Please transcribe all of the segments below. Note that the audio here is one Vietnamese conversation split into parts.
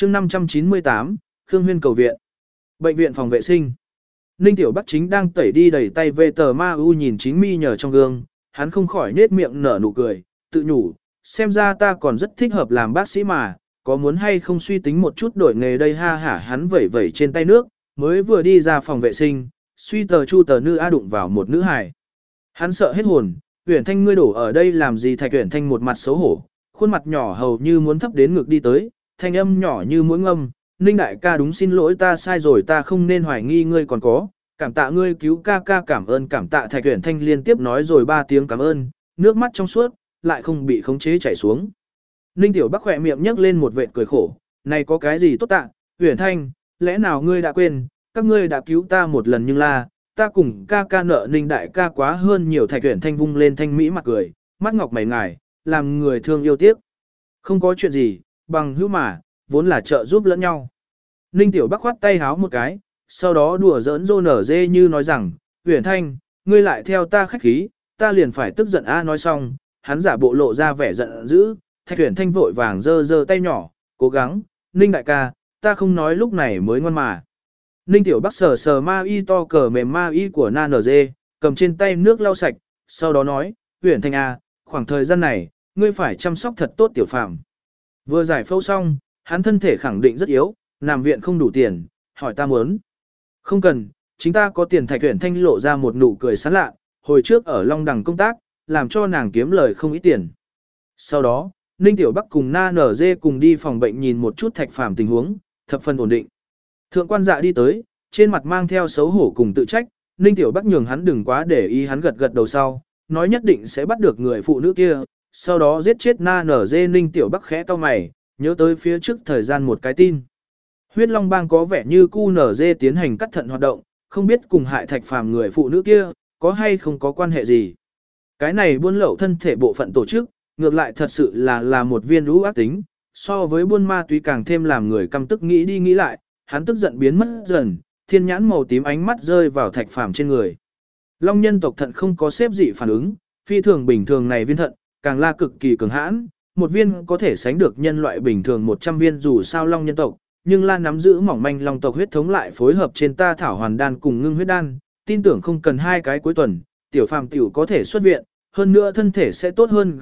chương 598, Khương Huyên cầu viện. Bệnh viện phòng vệ sinh. Ninh Tiểu Bắc chính đang tẩy đi đầy tay về tờ ma u nhìn chính mi nhờ trong gương, hắn không khỏi nết miệng nở nụ cười, tự nhủ, xem ra ta còn rất thích hợp làm bác sĩ mà, có muốn hay không suy tính một chút đổi nghề đây ha hả hắn vẩy vẩy trên tay nước, mới vừa đi ra phòng vệ sinh, suy tờ chu tờ nữ a đụng vào một nữ hài. Hắn sợ hết hồn, Uyển Thanh ngươi đổ ở đây làm gì Thạch Uyển Thanh một mặt xấu hổ, khuôn mặt nhỏ hầu như muốn thấp đến ngực đi tới, thanh âm nhỏ như mũi ngâm, Ninh đại ca đúng xin lỗi ta sai rồi ta không nên hoài nghi ngươi còn có, cảm tạ ngươi cứu ca ca cảm ơn cảm tạ Thạch Uyển Thanh liên tiếp nói rồi 3 tiếng cảm ơn, nước mắt trong suốt, lại không bị khống chế chảy xuống. Ninh Tiểu Bắc khỏe miệng nhấc lên một vệt cười khổ, này có cái gì tốt tạ, Uyển Thanh, lẽ nào ngươi đã quên, các ngươi đã cứu ta một lần nhưng là, ta cùng ca ca nợ Ninh đại ca quá hơn nhiều. Thạch Uyển Thanh vung lên thanh mỹ mặt cười, mắt ngọc mày ngài, làm người thương yêu tiếc. Không có chuyện gì, bằng hữu mà, vốn là trợ giúp lẫn nhau. Ninh Tiểu Bắc khoát tay háo một cái, sau đó đùa giỡn rô nở dê như nói rằng, Uyển Thanh, ngươi lại theo ta khách khí, ta liền phải tức giận a nói xong, hắn giả bộ lộ ra vẻ giận dữ, Thạch Uyển Thanh vội vàng giơ giơ tay nhỏ, cố gắng, Ninh đại ca, ta không nói lúc này mới ngoan mà. Ninh Tiểu Bắc sờ sờ ma y to cờ mềm ma y của Na NG, cầm trên tay nước lau sạch, sau đó nói, Uyển Thanh à, khoảng thời gian này, ngươi phải chăm sóc thật tốt tiểu phàm. Vừa giải phẫu xong, hắn thân thể khẳng định rất yếu, nằm viện không đủ tiền, hỏi ta muốn. Không cần, chính ta có tiền. Thạch Uyển Thanh lộ ra một nụ cười sán lạ, hồi trước ở Long Đằng công tác, làm cho nàng kiếm lời không ít tiền. Sau đó, Ninh Tiểu Bắc cùng Na NG cùng đi phòng bệnh nhìn một chút Thạch Phàm tình huống, thập phần ổn định. Thượng quan dạ đi tới, trên mặt mang theo xấu hổ cùng tự trách, Ninh Tiểu Bắc nhường hắn đừng quá để ý hắn gật gật đầu sau, nói nhất định sẽ bắt được người phụ nữ kia, sau đó giết chết Na NG. Ninh Tiểu Bắc khẽ cau mày, nhớ tới phía trước thời gian một cái tin. Huyết Long Bang có vẻ như QNZ tiến hành cắt thận hoạt động, không biết cùng hại Thạch Phàm người phụ nữ kia, có hay không có quan hệ gì. Cái này buôn lậu thân thể bộ phận tổ chức, ngược lại thật sự là một viên lũ ác tính, so với buôn ma túy càng thêm làm người căm tức nghĩ đi nghĩ lại, hắn tức giận biến mất dần, thiên nhãn màu tím ánh mắt rơi vào Thạch Phàm trên người. Long nhân tộc thận không có xếp dị phản ứng, phi thường bình thường này viên thận, càng là cực kỳ cường hãn, một viên có thể sánh được nhân loại bình thường 100 viên dù sao long nhân tộc, nhưng là nắm giữ mỏng manh long tộc huyết thống lại phối hợp trên ta thảo hoàn đan cùng ngưng huyết đan, tin tưởng không cần 2 cái cuối tuần, tiểu phàm tiểu có thể xuất viện, hơn nữa thân thể sẽ tốt hơn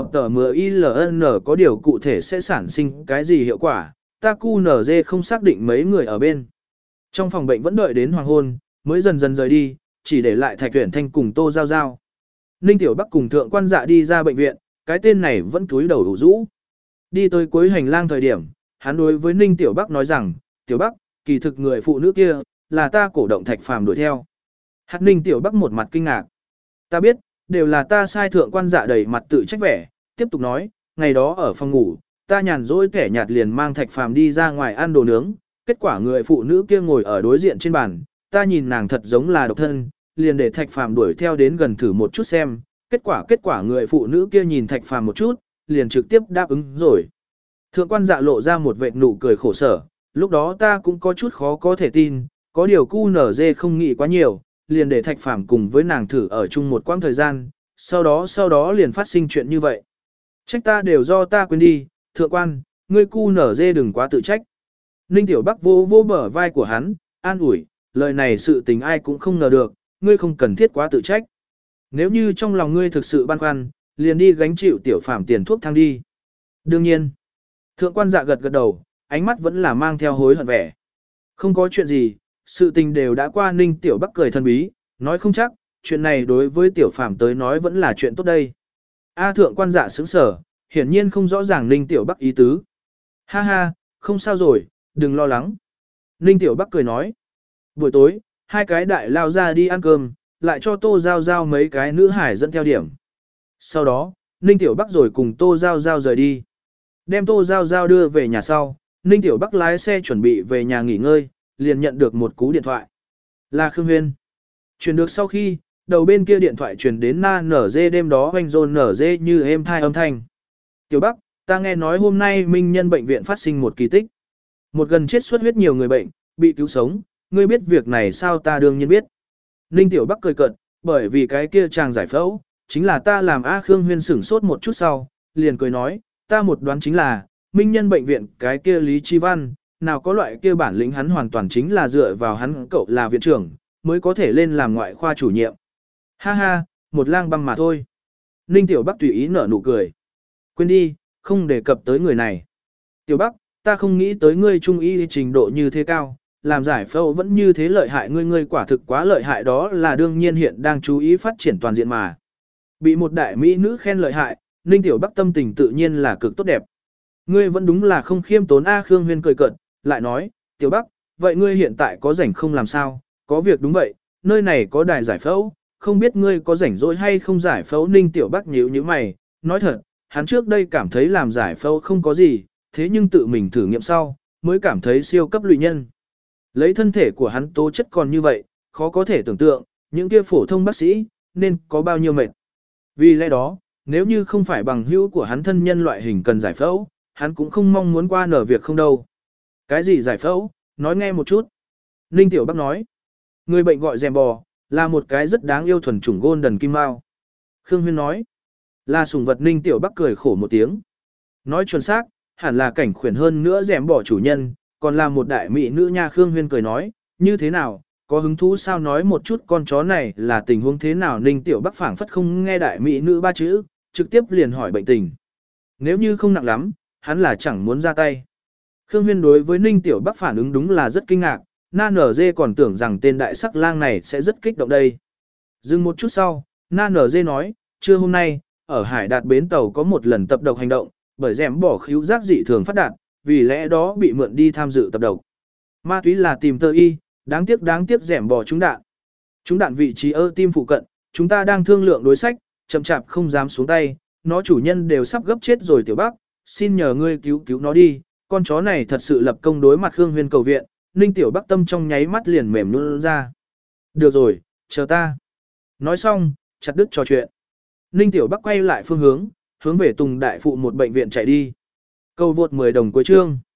GTMILN có điều cụ thể sẽ sản sinh cái gì hiệu quả, ta QNZ không xác định mấy người ở bên. Trong phòng bệnh vẫn đợi đến hoàng hôn, mới dần dần rời đi, chỉ để lại Thạch Uyển Thanh cùng Tô Giao Giao. Ninh Tiểu Bắc cùng Thượng quan dạ đi ra bệnh viện, cái tên này vẫn cúi đầu đủ rũ. Đi tới cuối hành lang thời điểm, hắn đối với Ninh Tiểu Bắc nói rằng, Tiểu Bắc, kỳ thực người phụ nữ kia, là ta cổ động Thạch Phàm đuổi theo. Hát Ninh Tiểu Bắc một mặt kinh ngạc. Ta biết, đều là ta sai. Thượng quan dạ đầy mặt tự trách vẻ, tiếp tục nói, ngày đó ở phòng ngủ, ta nhàn rỗi kẻ nhạt liền mang Thạch Phàm đi ra ngoài ăn đồ nướng, kết quả người phụ nữ kia ngồi ở đối diện trên bàn, ta nhìn nàng thật giống là độc thân, liền để Thạch Phàm đuổi theo đến gần thử một chút xem, kết quả người phụ nữ kia nhìn Thạch Phàm một chút, liền trực tiếp đáp ứng rồi. Thượng quan dạ lộ ra một vệt nụ cười khổ sở, lúc đó ta cũng có chút khó có thể tin, có điều QNZ không nghĩ quá nhiều, liền để Thạch Phàm cùng với nàng thử ở chung một quãng thời gian, sau đó liền phát sinh chuyện như vậy. Trách ta đều do ta quên đi, thượng quan, ngươi QNZ đừng quá tự trách. Ninh Tiểu Bắc vô bờ vai của hắn, an ủi, lời này sự tình ai cũng không ngờ được, ngươi không cần thiết quá tự trách. Nếu như trong lòng ngươi thực sự băn khoăn, liền đi gánh chịu tiểu phàm tiền thuốc thang đi. Đương nhiên, thượng quan dạ gật đầu, ánh mắt vẫn là mang theo hối hận vẻ. Không có chuyện gì, sự tình đều đã qua. Ninh Tiểu Bắc cười thân bí, nói không chắc, chuyện này đối với tiểu phàm tới nói vẫn là chuyện tốt đây. Thượng quan dạ sững sở, hiển nhiên không rõ ràng Ninh Tiểu Bắc ý tứ. Ha ha, không sao rồi, đừng lo lắng. Ninh Tiểu Bắc cười nói. Buổi tối, 2 cái đại lao ra đi ăn cơm, lại cho Tô Giao Giao mấy cái nữ hải dẫn theo điểm. Sau đó, Ninh Tiểu Bắc rồi cùng Tô Giao Giao rời đi. Đem Tô Giao Giao đưa về nhà sau, Ninh Tiểu Bắc lái xe chuẩn bị về nhà nghỉ ngơi, liền nhận được một cú điện thoại. Là Khương Huyên. Chuyển được sau khi, đầu bên kia điện thoại truyền đến Na NG đêm đó hoanh rôn NG như êm thai âm thanh. Tiểu Bắc, ta nghe nói hôm nay Minh Nhân bệnh viện phát sinh một kỳ tích. Một gần chết xuất huyết nhiều người bệnh, bị cứu sống, ngươi biết việc này sao? Ta đương nhiên biết. Ninh Tiểu Bắc cười cợt, bởi vì cái kia chàng giải phẫu, chính là ta làm. Khương Huyên sửng sốt một chút sau, liền cười nói, ta một đoán chính là, Minh Nhân bệnh viện cái kia Lý Chi Văn, nào có loại kia bản lĩnh, hắn hoàn toàn chính là dựa vào hắn cậu là viện trưởng, mới có thể lên làm ngoại khoa chủ nhiệm. Ha ha, một lang băm mà thôi. Ninh Tiểu Bắc tùy ý nở nụ cười. Quên đi, không đề cập tới người này. Tiểu Bắc, ta không nghĩ tới ngươi trung y trình độ như thế cao, làm giải phẫu vẫn như thế lợi hại, ngươi quả thực quá lợi hại, đó là đương nhiên, hiện đang chú ý phát triển toàn diện mà. Bị một đại mỹ nữ khen lợi hại, Ninh Tiểu Bắc tâm tình tự nhiên là cực tốt đẹp. Ngươi vẫn đúng là không khiêm tốn a. Khương Huyên cười cợt, lại nói, Tiểu Bắc, vậy ngươi hiện tại có rảnh không làm sao? Có việc đúng vậy, nơi này có đài giải phẫu, không biết ngươi có rảnh rỗi hay không giải phẫu. Ninh Tiểu Bắc nhíu nhíu mày, nói thật, hắn trước đây cảm thấy làm giải phẫu không có gì, thế nhưng tự mình thử nghiệm sau, mới cảm thấy siêu cấp lụy nhân. Lấy thân thể của hắn tố chất còn như vậy, khó có thể tưởng tượng, những kia phổ thông bác sĩ, nên có bao nhiêu mệt. Vì lẽ đó, nếu như không phải bằng hữu của hắn thân nhân loại hình cần giải phẫu, hắn cũng không mong muốn qua nở việc không đâu. Cái gì giải phẫu, nói nghe một chút. Ninh Tiểu Bắc nói, người bệnh gọi rèm bò, là một cái rất đáng yêu thuần chủng Golden Kim Mao. Khương Huyên nói, là sủng vật. Ninh Tiểu Bắc cười khổ một tiếng. Nói chuẩn xác, hẳn là cảnh khuyển hơn nữa rèm bò chủ nhân, còn là một đại mỹ nữ nha. Khương Huyên cười nói, như thế nào, có hứng thú sao, nói một chút con chó này là tình huống thế nào. Ninh Tiểu Bắc phảng phất không nghe đại mỹ nữ ba chữ, trực tiếp liền hỏi bệnh tình. Nếu như không nặng lắm, hắn là chẳng muốn ra tay. Khương Huyên đối với Ninh Tiểu Bắc phản ứng đúng là rất kinh ngạc, Na Nở Dê còn tưởng rằng tên đại sắc lang này sẽ rất kích động đây. Dừng một chút sau, Na Nở Dê nói, trưa hôm nay, ở Hải Đạt bến tàu có một lần tập độc hành động, bởi rèm bỏ khíu giác dị thường phát đạt, vì lẽ đó bị mượn đi tham dự tập độc. Ma túy là tìm tơ y, đáng tiếc rèm bỏ trúng đạn. Trúng đạn vị trí ở tim phụ cận, chúng ta đang thương lượng đối sách, chậm chạp không dám xuống tay, nó chủ nhân đều sắp gấp chết rồi. Tiểu Bắc, xin nhờ ngươi cứu nó đi, con chó này thật sự lập công. Đối mặt Khương Huyên cầu viện, Ninh Tiểu Bắc tâm trong nháy mắt liền mềm nhũn ra. Được rồi, chờ ta. Nói xong, chặt đứt trò chuyện. Ninh Tiểu Bắc quay lại phương hướng về Tùng Đại Phụ một bệnh viện chạy đi. Câu vượt 10 đồng cuối chương.